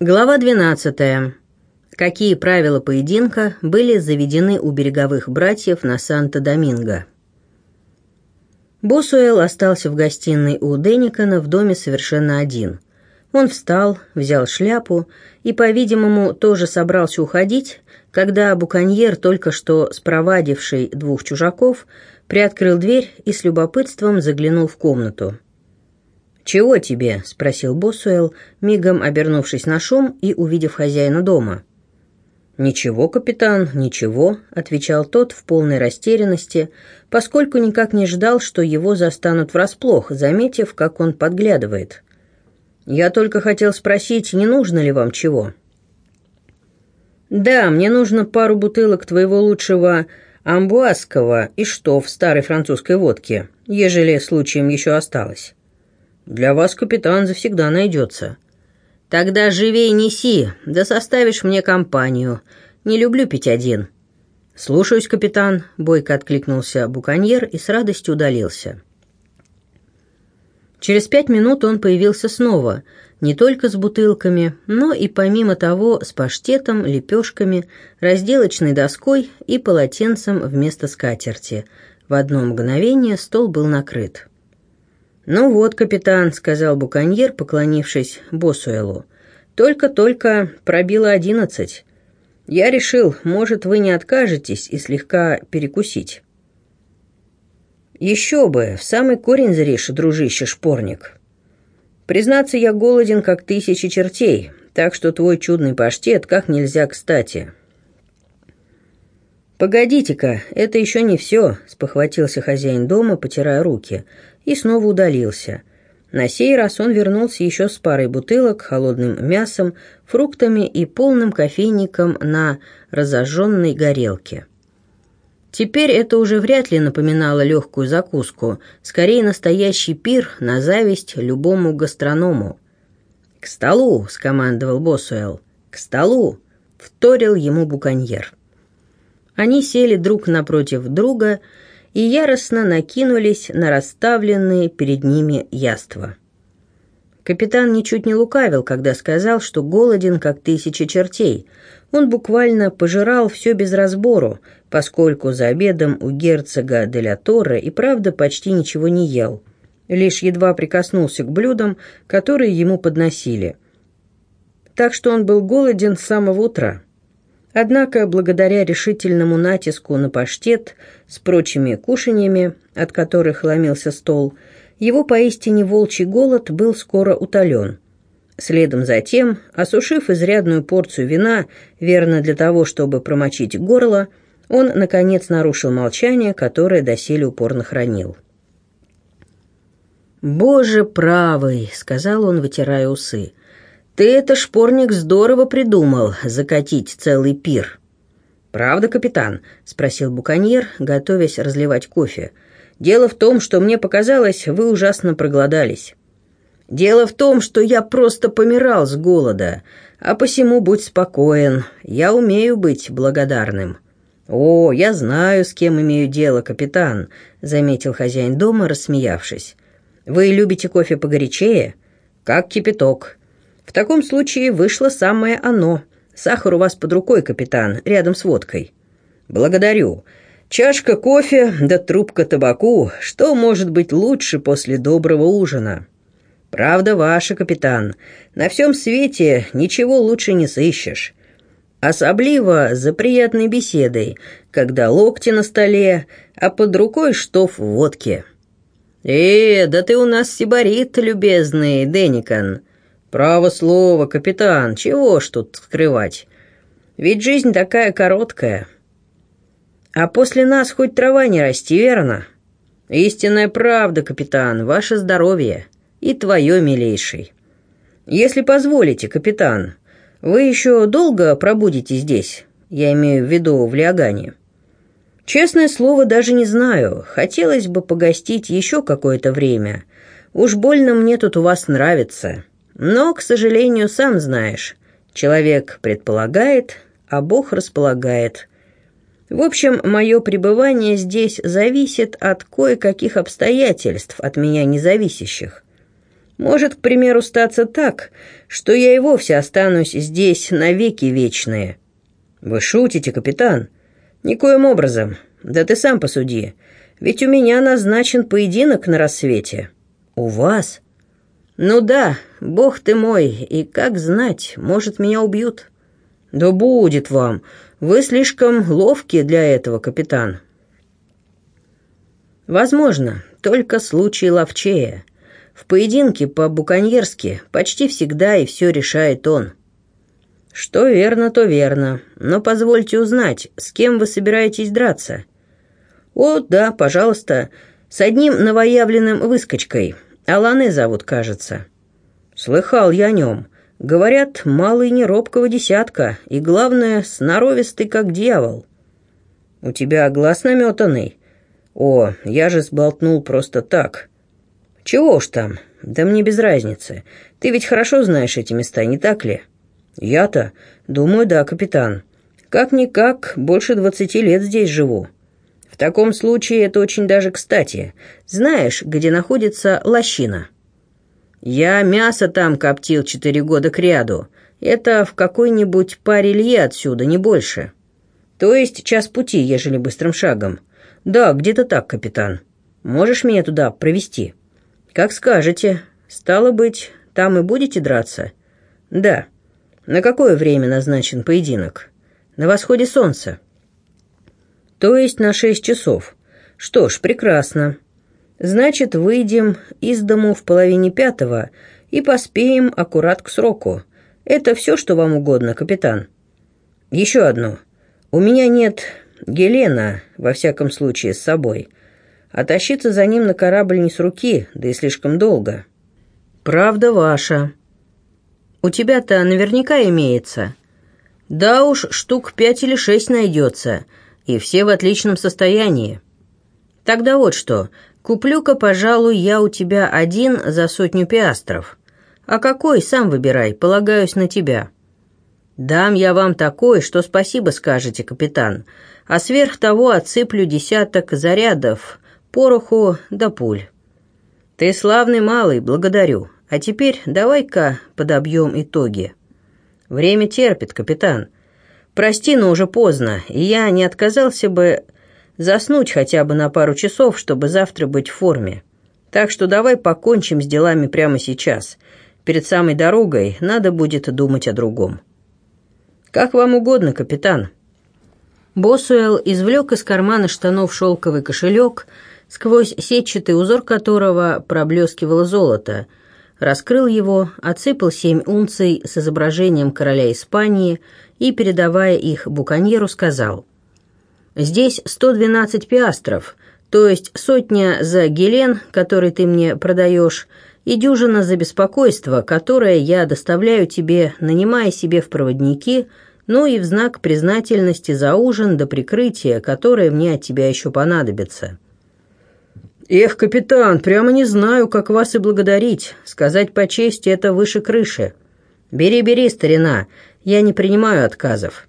Глава 12. Какие правила поединка были заведены у береговых братьев на Санто-Доминго? Босуэлл остался в гостиной у Денникана в доме совершенно один. Он встал, взял шляпу и, по-видимому, тоже собрался уходить, когда буконьер, только что спровадивший двух чужаков, приоткрыл дверь и с любопытством заглянул в комнату. «Чего тебе?» — спросил Босуэлл, мигом обернувшись на шум и увидев хозяина дома. «Ничего, капитан, ничего», — отвечал тот в полной растерянности, поскольку никак не ждал, что его застанут врасплох, заметив, как он подглядывает. «Я только хотел спросить, не нужно ли вам чего?» «Да, мне нужно пару бутылок твоего лучшего амбуазского и штоф старой французской водки, ежели случаем еще осталось». «Для вас, капитан, завсегда найдется». «Тогда живей неси, да составишь мне компанию. Не люблю пить один». «Слушаюсь, капитан», — бойко откликнулся буконьер и с радостью удалился. Через 5 минут он появился снова, не только с бутылками, но и помимо того с паштетом, лепешками, разделочной доской и полотенцем вместо скатерти. В одно мгновение стол был накрыт. «Ну вот, капитан», — сказал буконьер, поклонившись Босуэллу, — «только-только пробило 11. Я решил, может, вы не откажетесь и слегка перекусить». «Еще бы, в самый корень зришь, дружище шпорник. Признаться, я голоден, как 1000 чертей, так что твой чудный паштет как нельзя кстати». «Погодите-ка, это еще не все», — спохватился хозяин дома, потирая руки, и снова удалился. На сей раз он вернулся еще с парой бутылок, холодным мясом, фруктами и полным кофейником на разожженной горелке. Теперь это уже вряд ли напоминало легкую закуску, скорее настоящий пир на зависть любому гастроному. «К столу!» — скомандовал Босуэлл. «К столу!» — вторил ему буконьер. Они сели друг напротив друга и яростно накинулись на расставленные перед ними яства. Капитан ничуть не лукавил, когда сказал, что голоден, как 1000 чертей. Он буквально пожирал все без разбору, поскольку за обедом у герцога де ля Торре и правда почти ничего не ел, лишь едва прикоснулся к блюдам, которые ему подносили. Так что он был голоден с самого утра. Однако, благодаря решительному натиску на паштет с прочими кушаньями, от которых ломился стол, его поистине волчий голод был скоро утолен. Следом за тем, осушив изрядную порцию вина, верно для того, чтобы промочить горло, он, наконец, нарушил молчание, которое доселе упорно хранил. «Боже правый!» — сказал он, вытирая усы. «Ты это, шпорник, здорово придумал, закатить целый пир». «Правда, капитан?» — спросил буконьер, готовясь разливать кофе. «Дело в том, что мне показалось, вы ужасно проголодались». «Дело в том, что я просто помирал с голода, а посему будь спокоен, я умею быть благодарным». «О, я знаю, с кем имею дело, капитан», — заметил хозяин дома, рассмеявшись. «Вы любите кофе погорячее? Как кипяток. В таком случае вышло самое оно. Сахар у вас под рукой, капитан, рядом с водкой». «Благодарю. Чашка кофе да трубка табаку. Что может быть лучше после доброго ужина?» «Правда ваша, капитан. На всем свете ничего лучше не сыщешь. Особливо за приятной беседой, когда локти на столе, а под рукой штоф водки». Да ты у нас сибарит, любезный Денникан. «Право слово, капитан, чего ж тут скрывать? Ведь жизнь такая короткая. А после нас хоть трава не расти, верно? Истинная правда, капитан, ваше здоровье и твое, милейший. Если позволите, капитан, вы еще долго пробудете здесь, я имею в виду в Лиагане?» «Честное слово, даже не знаю. Хотелось бы погостить еще какое-то время. Уж больно мне тут у вас нравится». Но, к сожалению, сам знаешь, человек предполагает, а Бог располагает. В общем, мое пребывание здесь зависит от кое-каких обстоятельств, от меня независящих. Может, к примеру, статься так, что я и вовсе останусь здесь навеки вечные». «Вы шутите, капитан?» «Никоим образом. Да ты сам посуди. Ведь у меня назначен поединок на рассвете». «У вас?» «Ну да, бог ты мой, и как знать, может, меня убьют». «Да будет вам. Вы слишком ловки для этого, капитан». «Возможно, только случай ловчее. В поединке по-буконьерски почти всегда и все решает он». «Что верно, то верно. Но позвольте узнать, с кем вы собираетесь драться?» «О, да, пожалуйста, с одним новоявленным выскочкой. Алане зовут, кажется». «Слыхал я о нем. Говорят, малый не робкого десятка, и, главное, сноровистый, как дьявол». «У тебя глаз наметанный?» «О, я же сболтнул просто так». «Чего уж там? Да мне без разницы. Ты ведь хорошо знаешь эти места, не так ли?» «Я-то? Думаю, да, капитан. Как-никак, больше 20 лет здесь живу. В таком случае это очень даже кстати. Знаешь, где находится лощина?» «Я мясо там коптил 4 года кряду. Это в какой-нибудь паре лье отсюда, не больше. То есть час пути, ежели быстрым шагом. Да, где-то так, капитан. Можешь меня туда провести?» «Как скажете. Стало быть, там и будете драться?» «Да». «На какое время назначен поединок?» «На восходе солнца». «То есть на 6 часов. Что ж, прекрасно. Значит, выйдем из дому в 4:30 и поспеем аккурат к сроку. Это все, что вам угодно, капитан?» «Еще одно. У меня нет Гелена, во всяком случае, с собой. А тащиться за ним на корабль не с руки, да и слишком долго». «Правда ваша. У тебя-то наверняка имеется». «Да уж, штук 5 или 6 найдется, и все в отличном состоянии». «Тогда вот что, куплю-ка, пожалуй, я у тебя один за 100 пиастров. А какой, сам выбирай, полагаюсь на тебя». «Дам я вам такой, что спасибо скажете, капитан, а сверх того отсыплю 10 зарядов, пороху да пуль». «Ты славный малый, благодарю. А теперь давай-ка подобьем итоги». «Время терпит, капитан. Прости, но уже поздно, и я не отказался бы заснуть хотя бы на пару часов, чтобы завтра быть в форме. Так что давай покончим с делами прямо сейчас. Перед самой дорогой надо будет думать о другом». «Как вам угодно, капитан». Босуэлл извлек из кармана штанов шелковый кошелек, сквозь сетчатый узор которого проблескивало золото, раскрыл его, отсыпал 7 унций с изображением короля Испании и, передавая их буконьеру, сказал: «Здесь 112 пиастров, то есть 100 за гелен, который ты мне продаешь, и дюжина за беспокойство, которое я доставляю тебе, нанимая себе в проводники, ну и в знак признательности за ужин до прикрытия, которое мне от тебя еще понадобится». «Эх, капитан, прямо не знаю, как вас и благодарить. Сказать по чести, это выше крыши. Бери, старина, я не принимаю отказов».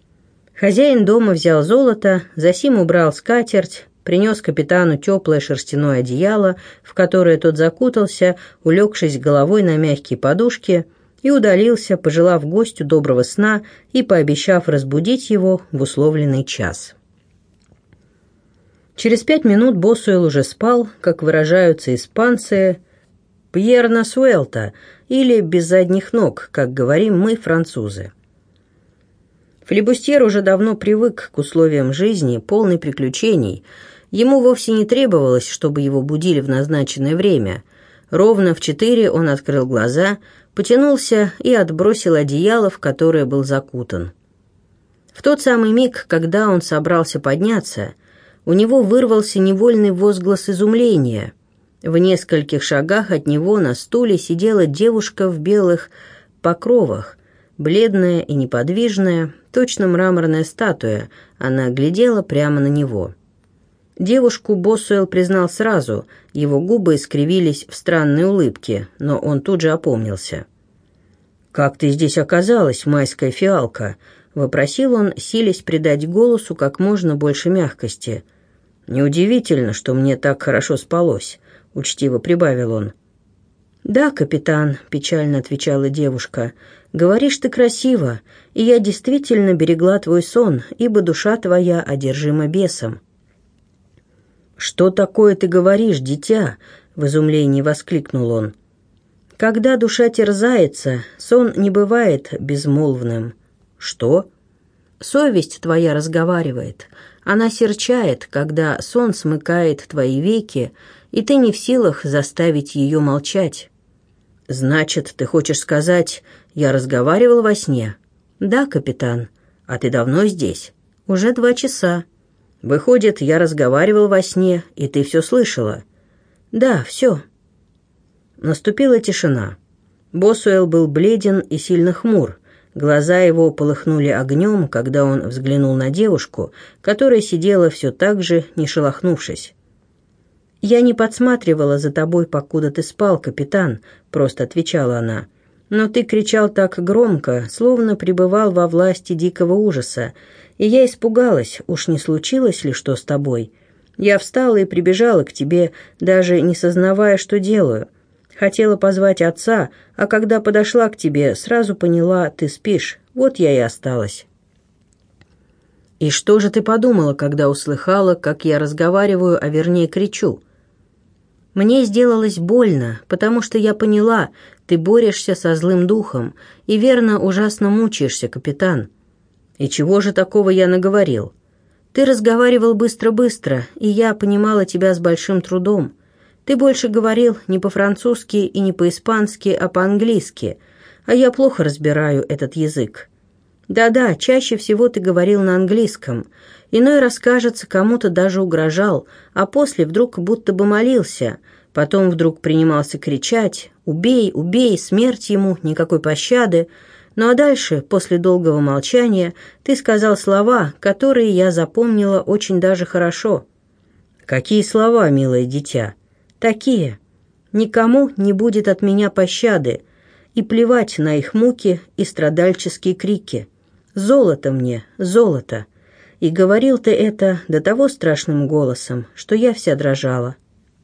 Хозяин дома взял золото, засим убрал скатерть, принес капитану теплое шерстяное одеяло, в которое тот закутался, улегшись головой на мягкие подушки, и удалился, пожелав гостю доброго сна и пообещав разбудить его в условленный час. Через 5 минут Босуэлл уже спал, как выражаются испанцы, «пьерна суэлта» или «без задних ног», как говорим мы, французы. Флибустьер уже давно привык к условиям жизни, полной приключений. Ему вовсе не требовалось, чтобы его будили в назначенное время. Ровно в 4 он открыл глаза, потянулся и отбросил одеяло, в которое был закутан. В тот самый миг, когда он собрался подняться, у него вырвался невольный возглас изумления. В нескольких шагах от него на стуле сидела девушка в белых покровах, бледная и неподвижная, точно мраморная статуя. Она глядела прямо на него. Девушку Босуэлл признал сразу, его губы искривились в странной улыбке, но он тут же опомнился. «Как ты здесь оказалась, майская фиалка?» — вопросил он, силясь придать голосу как можно больше мягкости. «Неудивительно, что мне так хорошо спалось», — учтиво прибавил он. «Да, капитан», — печально отвечала девушка, — «говоришь ты красиво, и я действительно берегла твой сон, ибо душа твоя одержима бесом». «Что такое ты говоришь, дитя?» — в изумлении воскликнул он. «Когда душа терзается, сон не бывает безмолвным». «Что?» «Совесть твоя разговаривает. Она серчает, когда сон смыкает твои веки, и ты не в силах заставить ее молчать». «Значит, ты хочешь сказать, я разговаривал во сне?» «Да, капитан. А ты давно здесь?» «Уже 2 часа». «Выходит, я разговаривал во сне, и ты все слышала?» «Да, все». Наступила тишина. Босуэлл был бледен и сильно хмур. Глаза его полыхнули огнем, когда он взглянул на девушку, которая сидела все так же, не шелохнувшись. «Я не подсматривала за тобой, покуда ты спал, капитан», — просто отвечала она. «Но ты кричал так громко, словно пребывал во власти дикого ужаса, и я испугалась, уж не случилось ли что с тобой. Я встала и прибежала к тебе, даже не сознавая, что делаю. Хотела позвать отца, а когда подошла к тебе, сразу поняла, ты спишь, вот я и осталась». «И что же ты подумала, когда услыхала, как я разговариваю, а вернее кричу?» «Мне сделалось больно, потому что я поняла, ты борешься со злым духом, и верно ужасно мучаешься, капитан». «И чего же такого я наговорил?» «Ты разговаривал быстро-быстро, и я понимала тебя с большим трудом. Ты больше говорил не по-французски и не по-испански, а по-английски, а я плохо разбираю этот язык. Да-да, чаще всего ты говорил на английском. Иной раз, кажется, кому-то даже угрожал, а после вдруг будто бы молился. Потом вдруг принимался кричать: «Убей, убей, смерть ему, никакой пощады». Ну а дальше, после долгого молчания, ты сказал слова, которые я запомнила очень даже хорошо». «Какие слова, милое дитя?» «Такие. Никому не будет от меня пощады, и плевать на их муки и страдальческие крики. Золото мне, золото». И говорил ты это до того страшным голосом, что я вся дрожала.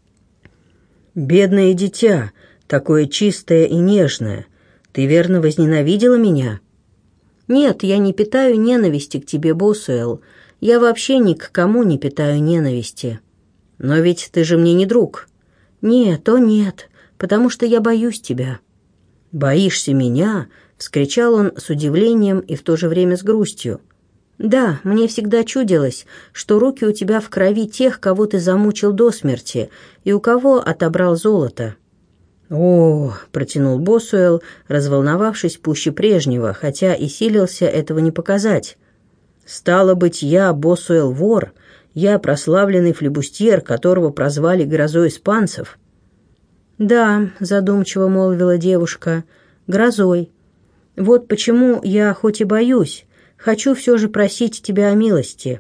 «Бедное дитя, такое чистое и нежное. Ты верно возненавидела меня?» «Нет, я не питаю ненависти к тебе, Босуэлл. Я вообще ни к кому не питаю ненависти». «Но ведь ты же мне не друг». «Нет, о нет, потому что я боюсь тебя». «Боишься меня?» — вскричал он с удивлением и в то же время с грустью. «Да, мне всегда чудилось, что руки у тебя в крови тех, кого ты замучил до смерти, и у кого отобрал золото». «О!» — протянул Босуэлл, разволновавшись пуще прежнего, хотя и силился этого не показать. «Стало быть, я Босуэлл вор, я прославленный флибустьер, которого прозвали грозой испанцев». «Да», — задумчиво молвила девушка, — «грозой. Вот почему я хоть и боюсь, хочу все же просить тебя о милости».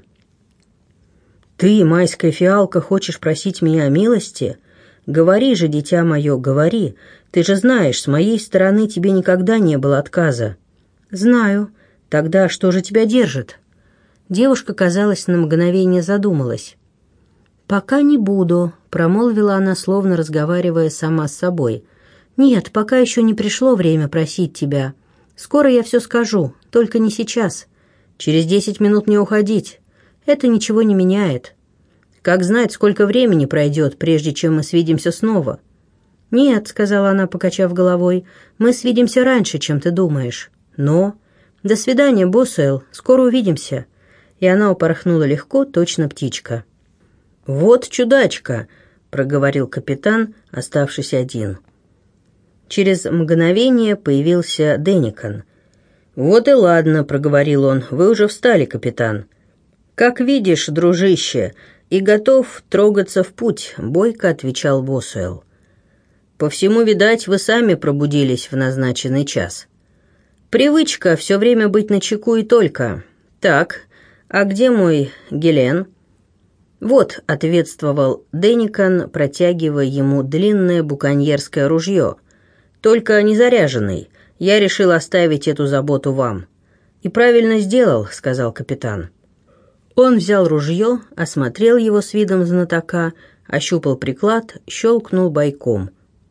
«Ты, майская фиалка, хочешь просить меня о милости? Говори же, дитя мое, говори. Ты же знаешь, с моей стороны тебе никогда не было отказа». «Знаю. Тогда что же тебя держит?» Девушка, казалось, на мгновение задумалась. «Пока не буду», — промолвила она, словно разговаривая сама с собой. «Нет, пока еще не пришло время просить тебя. Скоро я все скажу, только не сейчас. Через 10 минут не уходить. Это ничего не меняет. Как знать, сколько времени пройдет, прежде чем мы свидимся снова?» «Нет», — сказала она, покачав головой, — «мы свидимся раньше, чем ты думаешь. Но...» «До свидания, Босуэлл, скоро увидимся». И она упорхнула легко, точно птичка. «Вот чудачка», — проговорил капитан, оставшись один. Через мгновение появился Денникан. «Вот и ладно», — проговорил он, — «вы уже встали, капитан». «Как видишь, дружище, и готов трогаться в путь», — бойко отвечал Босуэлл. «По всему, видать, вы сами пробудились в назначенный час. Привычка все время быть начеку и только. Так, а где мой Гелен?» «Вот», — ответствовал Денникан, протягивая ему длинное буконьерское ружье. «Только не заряженный. Я решил оставить эту заботу вам». «И правильно сделал», — сказал капитан. Он взял ружье, осмотрел его с видом знатока, ощупал приклад, щелкнул бойком.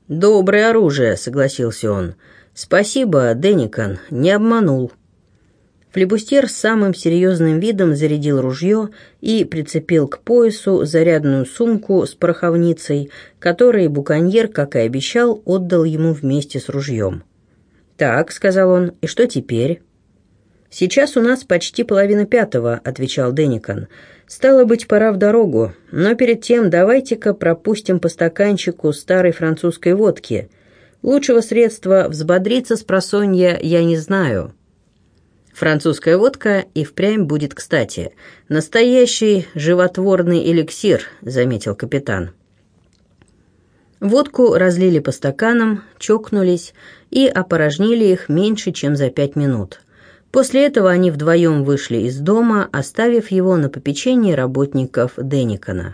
«Доброе оружие», — согласился он. «Спасибо, Денникан, не обманул». Флибустьер с самым серьезным видом зарядил ружье и прицепил к поясу зарядную сумку с пороховницей, которую буконьер, как и обещал, отдал ему вместе с ружьем. «Так», — сказал он, — «и что теперь?» «Сейчас у нас почти 4:30, — отвечал Денникан. «Стало быть, пора в дорогу, но перед тем давайте-ка пропустим по стаканчику старой французской водки. Лучшего средства взбодриться с просонья я не знаю». «Французская водка и впрямь будет кстати. Настоящий животворный эликсир», — заметил капитан. Водку разлили по стаканам, чокнулись и опорожнили их меньше, чем за 5 минут. После этого они вдвоем вышли из дома, оставив его на попечении работников Денникана.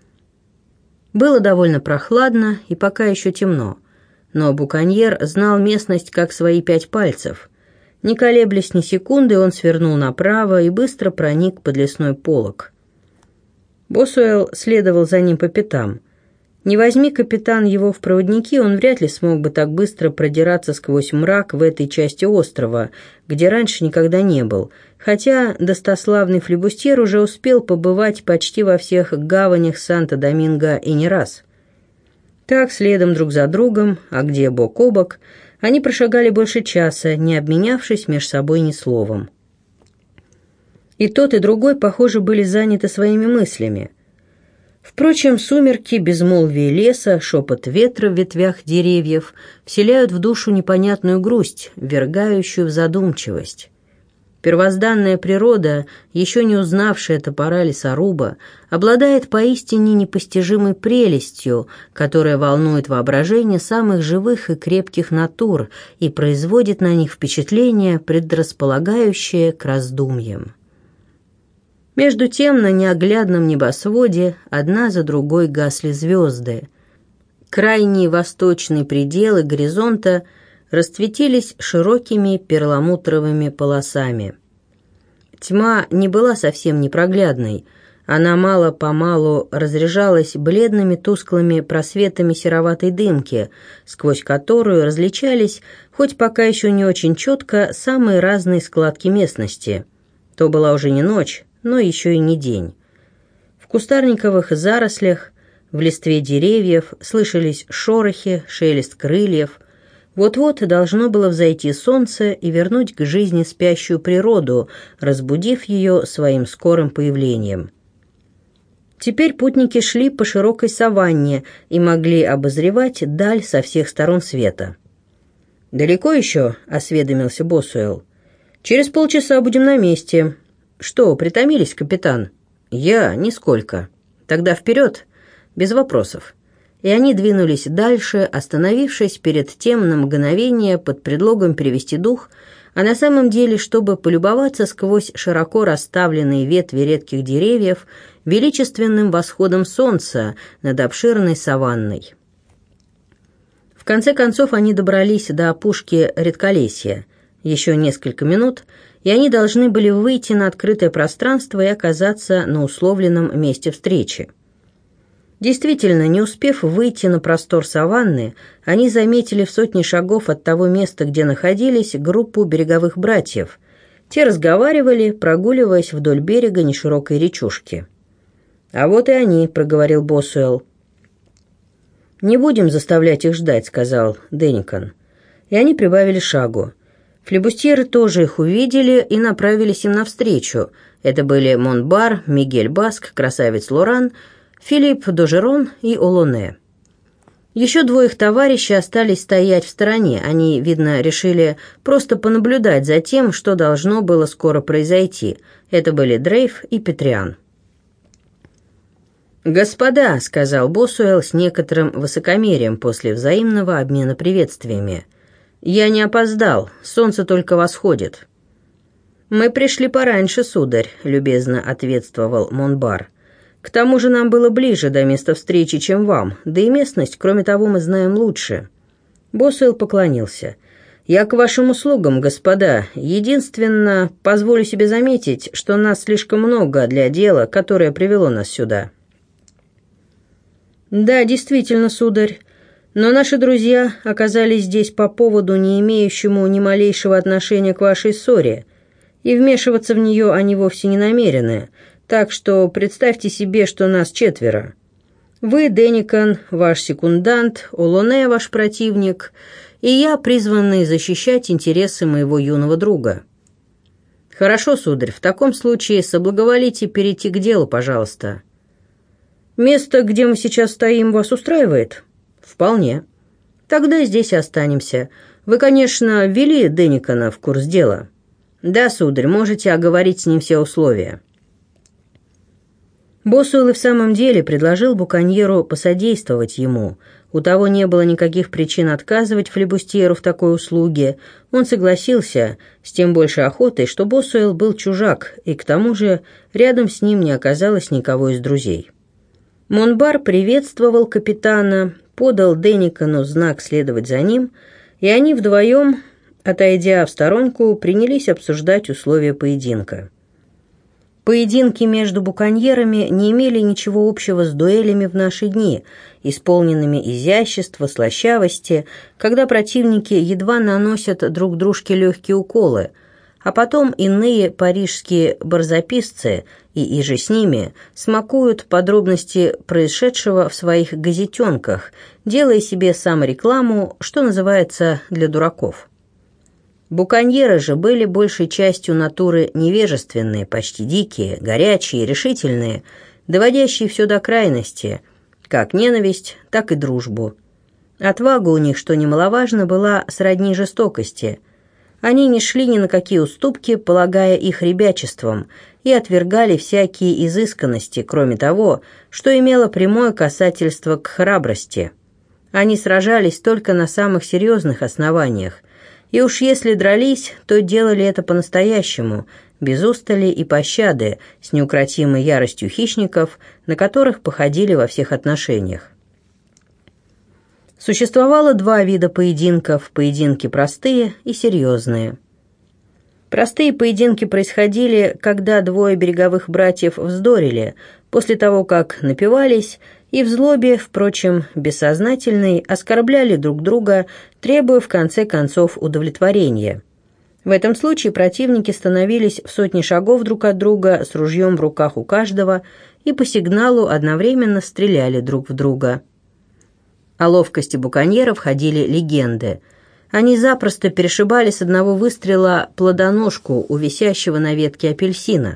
Было довольно прохладно и пока еще темно, но буконьер знал местность как свои 5 пальцев. Не колеблясь ни секунды, он свернул направо и быстро проник под лесной полог. Босуэлл следовал за ним по пятам. Не возьми капитан его в проводники, он вряд ли смог бы так быстро продираться сквозь мрак в этой части острова, где раньше никогда не был, хотя достославный флибустьер уже успел побывать почти во всех гаванях Санто-Доминго и не раз. Так, следом друг за другом, а где бок о бок, они прошагали больше часа, не обменявшись меж собой ни словом. И тот, и другой, похоже, были заняты своими мыслями. Впрочем, сумерки, безмолвие леса, шепот ветра в ветвях деревьев вселяют в душу непонятную грусть, ввергающую в задумчивость. Первозданная природа, еще не узнавшая топора лесоруба, обладает поистине непостижимой прелестью, которая волнует воображение самых живых и крепких натур и производит на них впечатление, предрасполагающее к раздумьям. Между тем на неоглядном небосводе одна за другой гасли звезды. Крайние восточные пределы горизонта расцветились широкими перламутровыми полосами. Тьма не была совсем непроглядной, она мало-помалу разряжалась бледными тусклыми просветами сероватой дымки, сквозь которую различались, хоть пока еще не очень четко, самые разные складки местности. То была уже не ночь, но еще и не день. В кустарниковых зарослях, в листве деревьев слышались шорохи, шелест крыльев. Вот-вот должно было взойти солнце и вернуть к жизни спящую природу, разбудив ее своим скорым появлением. Теперь путники шли по широкой саванне и могли обозревать даль со всех сторон света. «Далеко еще?» — осведомился Босуэлл. «Через полчаса будем на месте». «Что, притомились, капитан?» «Я? Нисколько». «Тогда вперед, без вопросов». И они двинулись дальше, остановившись перед тем на мгновение под предлогом перевести дух, а на самом деле, чтобы полюбоваться сквозь широко расставленные ветви редких деревьев величественным восходом солнца над обширной саванной. В конце концов они добрались до опушки редколесья. Еще несколько минут, и они должны были выйти на открытое пространство и оказаться на условленном месте встречи. Действительно, не успев выйти на простор саванны, они заметили в сотне шагов от того места, где находились, группу береговых братьев. Те разговаривали, прогуливаясь вдоль берега неширокой речушки. «А вот и они», — проговорил Босуэлл. «Не будем заставлять их ждать», — сказал Денникан. И они прибавили шагу. Флибустьеры тоже их увидели и направились им навстречу. Это были Монбар, Мигель Баск, красавец Лоран, Филипп Дожерон и Олоне. Еще 2 их товарищей остались стоять в стороне. Они, видно, решили просто понаблюдать за тем, что должно было скоро произойти. Это были Дрейф и Петриан. «Господа», — сказал Босуэлл с некоторым высокомерием после взаимного обмена приветствиями, — «я не опоздал, солнце только восходит». «Мы пришли пораньше, сударь», — любезно ответствовал Монбар. «К тому же нам было ближе до места встречи, чем вам, да и местность, кроме того, мы знаем лучше». Босуэлл поклонился. «Я к вашим услугам, господа. Единственно, позволю себе заметить, что нас слишком много для дела, которое привело нас сюда». «Да, действительно, сударь. Но наши друзья оказались здесь по поводу, не имеющему ни малейшего отношения к вашей ссоре, и вмешиваться в нее они вовсе не намерены, так что представьте себе, что нас 4. Вы, Денникан, ваш секундант, Олоне, ваш противник, и я, призванный защищать интересы моего юного друга. Хорошо, сударь, в таком случае соблаговолите перейти к делу, пожалуйста. Место, где мы сейчас стоим, вас устраивает? Вполне. Тогда здесь и останемся. Вы, конечно, ввели Денникана в курс дела? Да, сударь, можете оговорить с ним все условия. Босуэлл и в самом деле предложил буконьеру посодействовать ему. У того не было никаких причин отказывать флибустьеру в такой услуге. Он согласился, с тем большей охотой, что Босуэлл был чужак, и к тому же рядом с ним не оказалось никого из друзей. Монбар приветствовал капитана, подал Денникану знак следовать за ним, и они вдвоем, отойдя в сторонку, принялись обсуждать условия поединка. Поединки между буконьерами не имели ничего общего с дуэлями в наши дни, исполненными изящества, слащавости, когда противники едва наносят друг дружке легкие уколы, а потом иные парижские барзаписцы и иже с ними смакуют подробности происшедшего в своих газетенках, делая себе саморекламу, что называется, для дураков. Буконьеры же были большей частью натуры невежественные, почти дикие, горячие, решительные, доводящие все до крайности, как ненависть, так и дружбу. Отвага у них, что немаловажно, была сродни жестокости. Они не шли ни на какие уступки, полагая их ребячеством, и отвергали всякие изысканности, кроме того, что имело прямое касательство к храбрости. Они сражались только на самых серьезных основаниях, и уж если дрались, то делали это по-настоящему, без устали и пощады, с неукротимой яростью хищников, на которых походили во всех отношениях. Существовало 2 вида поединков – поединки простые и серьезные. Простые поединки происходили, когда 2 береговых братьев вздорили, после того, как напивались, и в злобе, впрочем, бессознательной, оскорбляли друг друга, требуя в конце концов удовлетворения. В этом случае противники становились в сотни шагов друг от друга с ружьем в руках у каждого и по сигналу одновременно стреляли друг в друга. О ловкости буконьеров ходили легенды. Они запросто перешибали с одного выстрела плодоножку у висящего на ветке апельсина.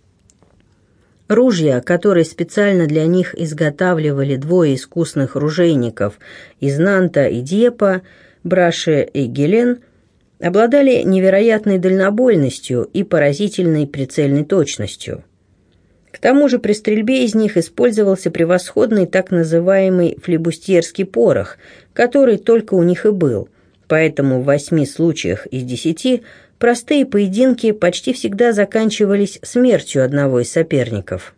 Ружья, которые специально для них изготавливали 2 искусных ружейников из Нанта и Дьепа, Браше и Гелен, обладали невероятной дальнобойностью и поразительной прицельной точностью. К тому же при стрельбе из них использовался превосходный так называемый флибустьерский порох, который только у них и был, поэтому в 8 случаях из 10 простые поединки почти всегда заканчивались смертью одного из соперников.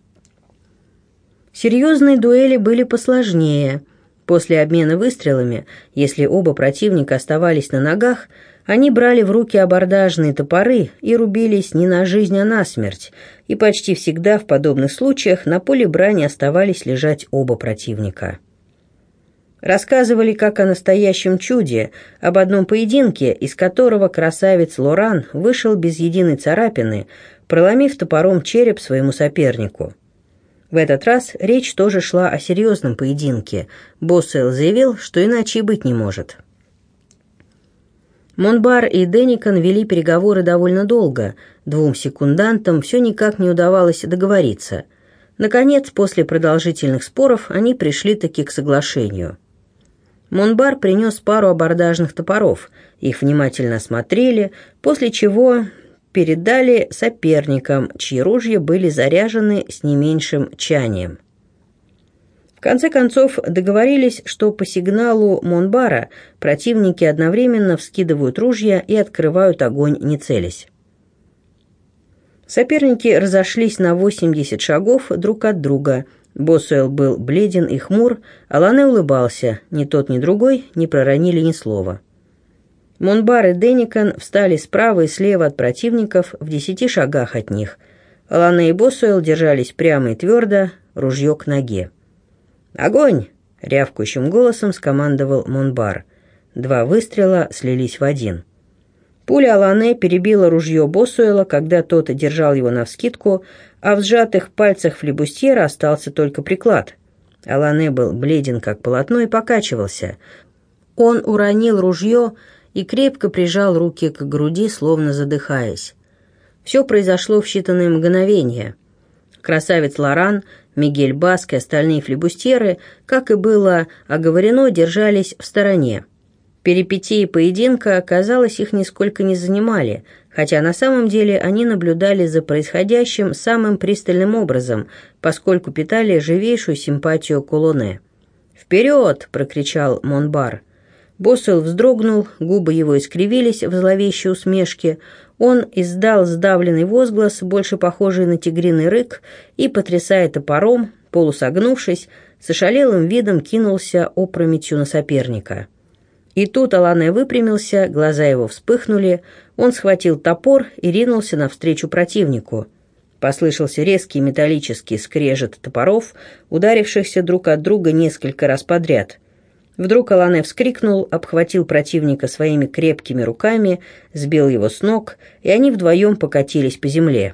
Серьезные дуэли были посложнее. После обмена выстрелами, если оба противника оставались на ногах, они брали в руки абордажные топоры и рубились не на жизнь, а на смерть, и почти всегда в подобных случаях на поле брани оставались лежать оба противника. Рассказывали как о настоящем чуде, об одном поединке, из которого красавец Лоран вышел без единой царапины, проломив топором череп своему сопернику. В этот раз речь тоже шла о серьезном поединке. Босуэлл заявил, что иначе и быть не может. Монбар и Денникан вели переговоры довольно долго. 2 секундантам все никак не удавалось договориться. Наконец, после продолжительных споров, они пришли-таки к соглашению. Монбар принес пару абордажных топоров, их внимательно осмотрели, после чего передали соперникам, чьи ружья были заряжены с не меньшим тчанием. В конце концов договорились, что по сигналу Монбара противники одновременно вскидывают ружья и открывают огонь, не целясь. Соперники разошлись на 80 шагов друг от друга. Босуэлл был бледен и хмур, а Лане улыбался. Ни тот, ни другой не проронили ни слова. Монбар и Денникан встали справа и слева от противников в 10 шагах от них. Лане и Босуэлл держались прямо и твердо, ружье к ноге. «Огонь! — рявкающим голосом скомандовал Монбар. 2 выстрела слились в один. Пуля Алане перебила ружье Босуэла, когда тот держал его навскидку, а в сжатых пальцах флибустьера остался только приклад. Алане был бледен, как полотно, и покачивался. Он уронил ружье и крепко прижал руки к груди, словно задыхаясь. Все произошло в считанные мгновения. Красавец Лоран, Мигель Баск и остальные флибустьеры, как и было оговорено, держались в стороне. Перипетии поединка, казалось, их нисколько не занимали, хотя на самом деле они наблюдали за происходящим самым пристальным образом, поскольку питали живейшую симпатию к Олоне. «Вперед!» — прокричал Монбар. Босуэлл вздрогнул, губы его искривились в зловещей усмешке. Он издал сдавленный возглас, больше похожий на тигриный рык, и, потрясая топором, полусогнувшись, с ошалелым видом кинулся опрометью на соперника. И тут Алане выпрямился, глаза его вспыхнули, он схватил топор и ринулся навстречу противнику. Послышался резкий металлический скрежет топоров, ударившихся друг от друга несколько раз подряд. Вдруг Алане вскрикнул, обхватил противника своими крепкими руками, сбил его с ног, и они вдвоем покатились по земле.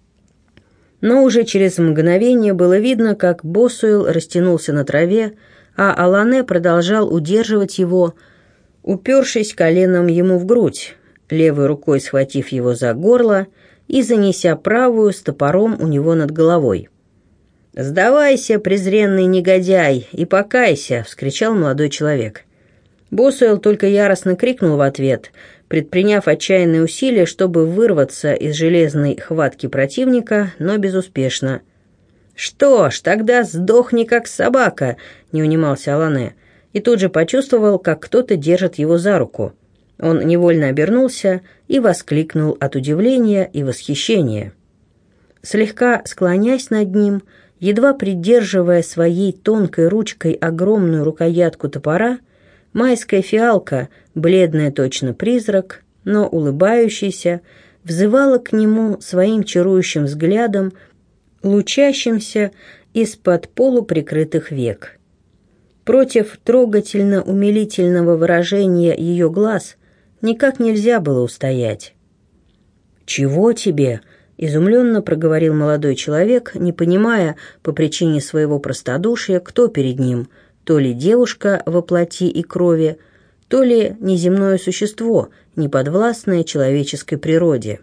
Но уже через мгновение было видно, как Босуэлл растянулся на траве, а Алане продолжал удерживать его, упершись коленом ему в грудь, левой рукой схватив его за горло и занеся правую с топором у него над головой. «Сдавайся, презренный негодяй, и покайся!» — вскричал молодой человек. Босуэлл только яростно крикнул в ответ, предприняв отчаянные усилия, чтобы вырваться из железной хватки противника, но безуспешно. «Что ж, тогда сдохни, как собака!» — не унимался Алане, и тут же почувствовал, как кто-то держит его за руку. Он невольно обернулся и воскликнул от удивления и восхищения. Слегка склонясь над ним, едва придерживая своей тонкой ручкой огромную рукоятку топора, майская фиалка, бледная точно призрак, но улыбающаяся, взывала к нему своим чарующим взглядом, лучащимся из-под полуприкрытых век. Против трогательно-умилительного выражения ее глаз никак нельзя было устоять. «Чего тебе?» — изумленно проговорил молодой человек, не понимая по причине своего простодушия, кто перед ним, то ли девушка во плоти и крови, то ли неземное существо, неподвластное человеческой природе.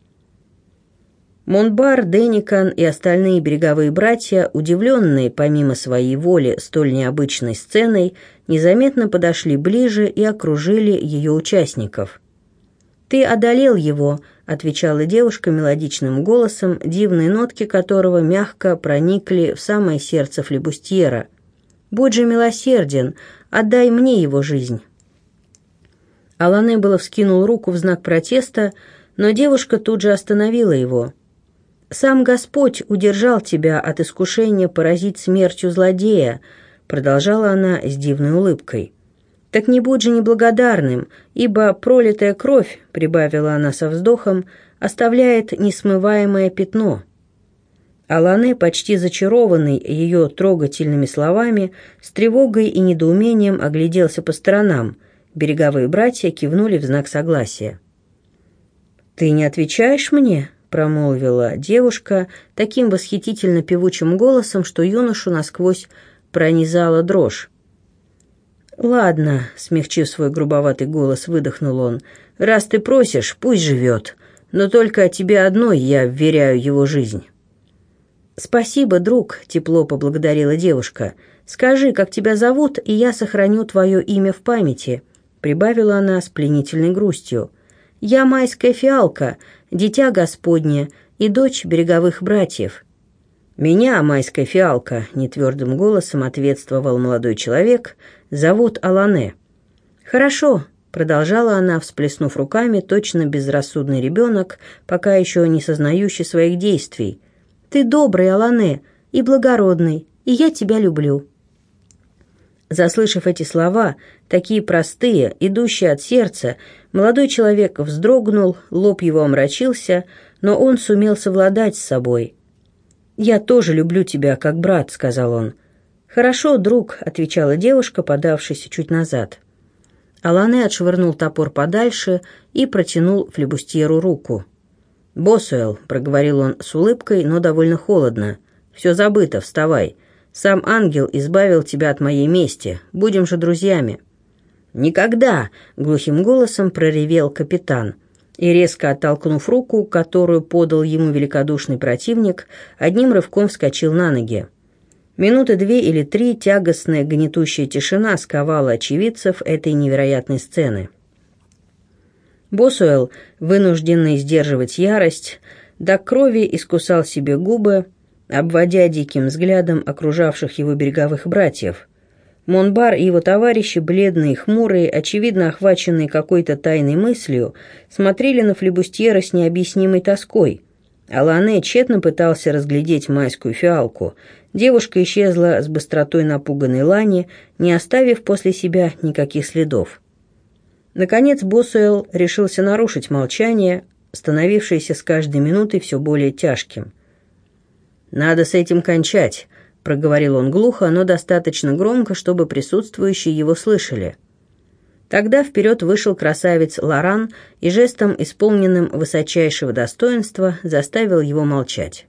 Монбар, Деникан и остальные береговые братья, удивленные помимо своей воли столь необычной сценой, незаметно подошли ближе и окружили ее участников. «Ты одолел его», — отвечала девушка мелодичным голосом, дивные нотки которого мягко проникли в самое сердце флибустьера. «Будь же милосерден, отдай мне его жизнь». Алане было вскинул руку в знак протеста, но девушка тут же остановила его. «Сам Господь удержал тебя от искушения поразить смертью злодея», — продолжала она с дивной улыбкой. «Так не будь же неблагодарным, ибо пролитая кровь», — прибавила она со вздохом, — «оставляет несмываемое пятно». Алане, почти зачарованный ее трогательными словами, с тревогой и недоумением огляделся по сторонам. Береговые братья кивнули в знак согласия. «Ты не отвечаешь мне?» — промолвила девушка таким восхитительно певучим голосом, что юношу насквозь пронизала дрожь. «Ладно», — смягчив свой грубоватый голос, выдохнул он, — «раз ты просишь, пусть живет, но только тебе одной я вверяю его жизнь». «Спасибо, друг», — тепло поблагодарила девушка. «Скажи, как тебя зовут, и я сохраню твое имя в памяти», — прибавила она с пленительной грустью. «Я майская фиалка, дитя Господне и дочь береговых братьев». «Меня, майская фиалка», — нетвердым голосом ответствовал молодой человек, — «зовут Алане». «Хорошо», — продолжала она, всплеснув руками, точно безрассудный ребенок, пока еще не сознающий своих действий. «Ты добрый, Алане, и благородный, и я тебя люблю». Заслышав эти слова, такие простые, идущие от сердца, молодой человек вздрогнул, лоб его омрачился, но он сумел совладать с собой. «Я тоже люблю тебя, как брат», — сказал он. «Хорошо, друг», — отвечала девушка, подавшись чуть назад. Алане отшвырнул топор подальше и протянул флебустьеру руку. «Босуэлл», — проговорил он с улыбкой, но довольно холодно, — «все забыто, вставай. Сам ангел избавил тебя от моей мести. Будем же друзьями». «Никогда!» — глухим голосом проревел капитан. И, резко оттолкнув руку, которую подал ему великодушный противник, одним рывком вскочил на ноги. Минуты 2 или 3 тягостная гнетущая тишина сковала очевидцев этой невероятной сцены. Босуэлл, вынужденный сдерживать ярость, до крови искусал себе губы, обводя диким взглядом окружавших его береговых братьев. Монбар и его товарищи, бледные и хмурые, очевидно охваченные какой-то тайной мыслью, смотрели на флебустьера с необъяснимой тоской. Алане тщетно пытался разглядеть майскую фиалку. Девушка исчезла с быстротой напуганной лани, не оставив после себя никаких следов. Наконец Босуэлл решился нарушить молчание, становившееся с каждой минутой все более тяжким. «Надо с этим кончать», — проговорил он глухо, но достаточно громко, чтобы присутствующие его слышали. Тогда вперед вышел красавец Лоран и жестом, исполненным высочайшего достоинства, заставил его молчать.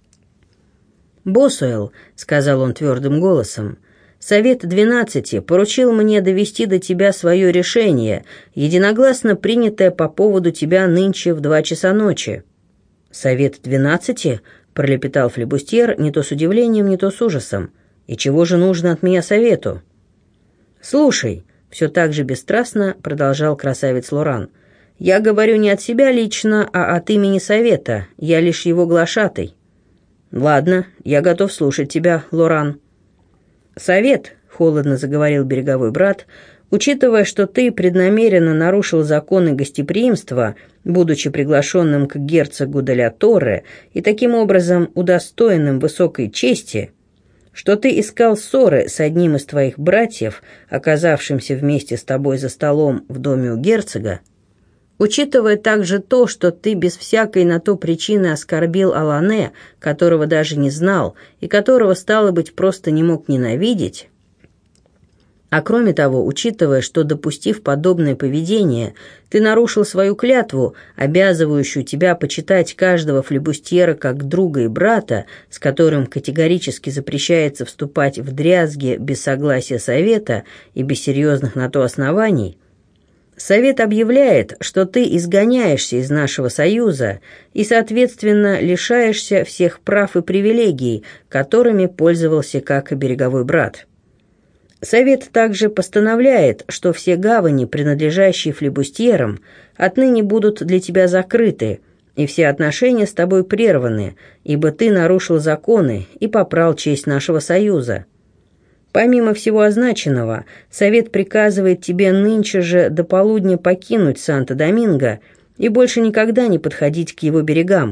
«Босуэлл», — сказал он твердым голосом, — «Совет 12 поручил мне довести до тебя свое решение, единогласно принятое по поводу тебя нынче в 2 часа ночи». «Совет 12?» — пролепетал флебустьер не то с удивлением, не то с ужасом. «И чего же нужно от меня совету?» «Слушай», — все так же бесстрастно продолжал красавец Лоран, — «я говорю не от себя лично, а от имени совета, я лишь его глашатай». «Ладно, я готов слушать тебя, Лоран». «Совет», — холодно заговорил береговой брат, — «учитывая, что ты преднамеренно нарушил законы гостеприимства, будучи приглашенным к герцогу де ля Торре и таким образом удостоенным высокой чести, что ты искал ссоры с одним из твоих братьев, оказавшимся вместе с тобой за столом в доме у герцога, учитывая также то, что ты без всякой на то причины оскорбил Алане, которого даже не знал и которого, стало быть, просто не мог ненавидеть, а кроме того, учитывая, что, допустив подобное поведение, ты нарушил свою клятву, обязывающую тебя почитать каждого флебустьера как друга и брата, с которым категорически запрещается вступать в дрязги без согласия совета и без серьезных на то оснований, совет объявляет, что ты изгоняешься из нашего союза и, соответственно, лишаешься всех прав и привилегий, которыми пользовался как береговой брат. Совет также постановляет, что все гавани, принадлежащие флебустьерам, отныне будут для тебя закрыты, и все отношения с тобой прерваны, ибо ты нарушил законы и попрал честь нашего союза. Помимо всего означенного, совет приказывает тебе нынче же до полудня покинуть Санто-Доминго и больше никогда не подходить к его берегам.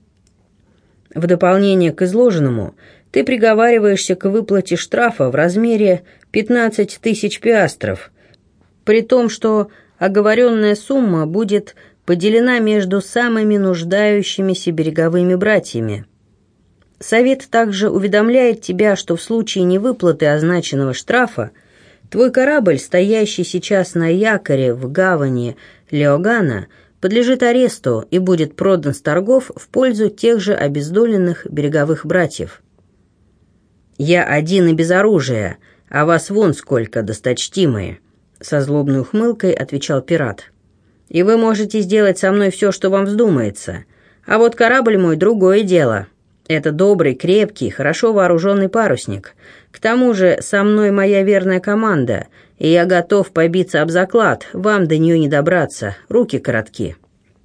В дополнение к изложенному, ты приговариваешься к выплате штрафа в размере 15 тысяч пиастров, при том, что оговоренная сумма будет поделена между самыми нуждающимися береговыми братьями. Совет также уведомляет тебя, что в случае невыплаты означенного штрафа твой корабль, стоящий сейчас на якоре в гавани Леогана, подлежит аресту и будет продан с торгов в пользу тех же обездоленных береговых братьев. «Я один и без оружия, а вас вон сколько, досточтимые», — со злобной ухмылкой отвечал пират. «И вы можете сделать со мной все, что вам вздумается. А вот корабль мой — другое дело. Это добрый, крепкий, хорошо вооруженный парусник. К тому же со мной моя верная команда, и я готов побиться об заклад, вам до нее не добраться, руки коротки».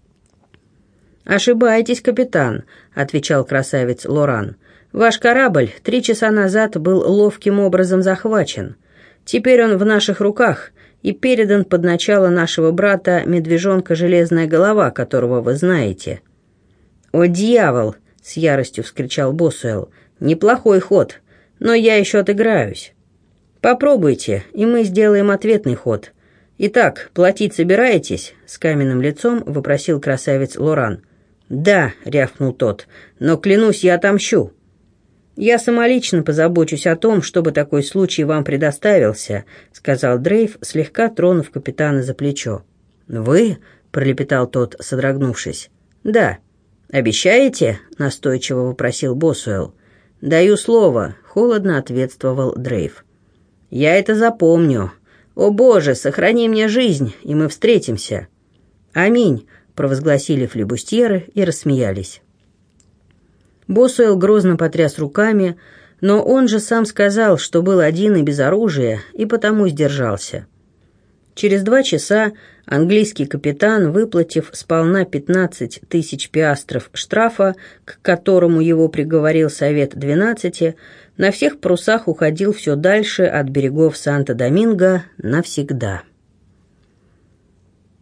«Ошибаетесь, капитан», — отвечал красавец Лоран. «Ваш корабль 3 часа назад был ловким образом захвачен. Теперь он в наших руках и передан под начало нашего брата медвежонка Железная Голова, которого вы знаете». «О, дьявол!» — с яростью вскричал Босуэлл. «Неплохой ход, но я еще отыграюсь. Попробуйте, и мы сделаем ответный ход. Итак, платить собираетесь?» — с каменным лицом вопросил красавец Лоран. «Да», — рявкнул тот, — «но, клянусь, я отомщу». «Я самолично позабочусь о том, чтобы такой случай вам предоставился», — сказал Дрейв, слегка тронув капитана за плечо. «Вы?» — пролепетал тот, содрогнувшись. «Да». «Обещаете?» — настойчиво вопросил Босуэлл. «Даю слово», — холодно ответствовал Дрейв. «Я это запомню. О боже, сохрани мне жизнь, и мы встретимся». «Аминь», — провозгласили флибустьеры и рассмеялись. Босуэлл грозно потряс руками, но он же сам сказал, что был один и без оружия, и потому сдержался. Через 2 часа английский капитан, выплатив сполна 15 тысяч пиастров штрафа, к которому его приговорил Совет 12, на всех парусах уходил все дальше от берегов Санто-Доминго навсегда.